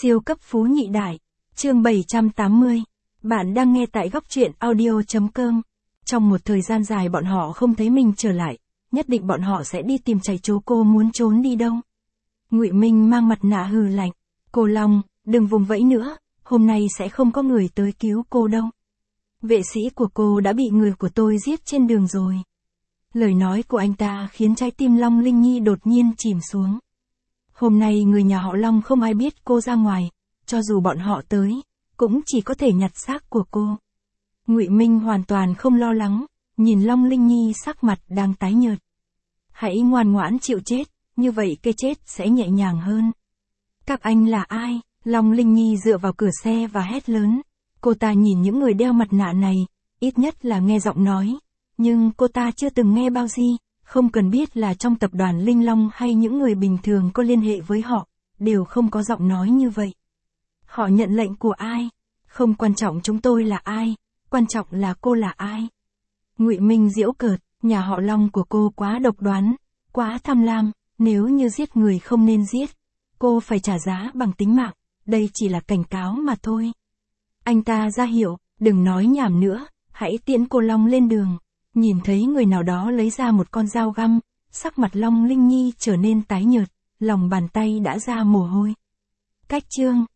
Siêu cấp phú nhị đại. Chương 780. Bạn đang nghe tại góc truyện audio.com. Trong một thời gian dài bọn họ không thấy mình trở lại, nhất định bọn họ sẽ đi tìm chạy trốn. Cô muốn trốn đi đâu? Ngụy Minh mang mặt nạ hừ lạnh. Cô Long, đừng vùng vẫy nữa, hôm nay sẽ không có người tới cứu cô đâu. Vệ sĩ của cô đã bị người của tôi giết trên đường rồi. Lời nói của anh ta khiến trái tim Long Linh Nhi đột nhiên chìm xuống. Hôm nay người nhà họ Long không ai biết cô ra ngoài, cho dù bọn họ tới, cũng chỉ có thể nhặt xác của cô. Ngụy Minh hoàn toàn không lo lắng, nhìn Long Linh Nhi sắc mặt đang tái nhợt. Hãy ngoan ngoãn chịu chết, như vậy cái chết sẽ nhẹ nhàng hơn. Các anh là ai? Long Linh Nhi dựa vào cửa xe và hét lớn. Cô ta nhìn những người đeo mặt nạ này, ít nhất là nghe giọng nói, nhưng cô ta chưa từng nghe bao gì, không cần biết là trong tập đoàn Linh Long hay những người bình thường có liên hệ với họ, đều không có giọng nói như vậy. Họ nhận lệnh của ai? Không quan trọng chúng tôi là ai, quan trọng là cô là ai. Ngụy Minh giễu cợt, nhà họ Long của cô quá độc đoán, quá tham lam, nếu như giết người không nên giết, cô phải trả giá bằng tính mạng, đây chỉ là cảnh cáo mà thôi. Anh ta ra hiệu, đừng nói nhảm nữa, hãy tiễn cô Long lên đường. Nhìn thấy người nào đó lấy ra một con dao găm, sắc mặt Long Linh Nhi trở nên tái nhợt, lòng bàn tay đã ra mồ hôi. Cách chương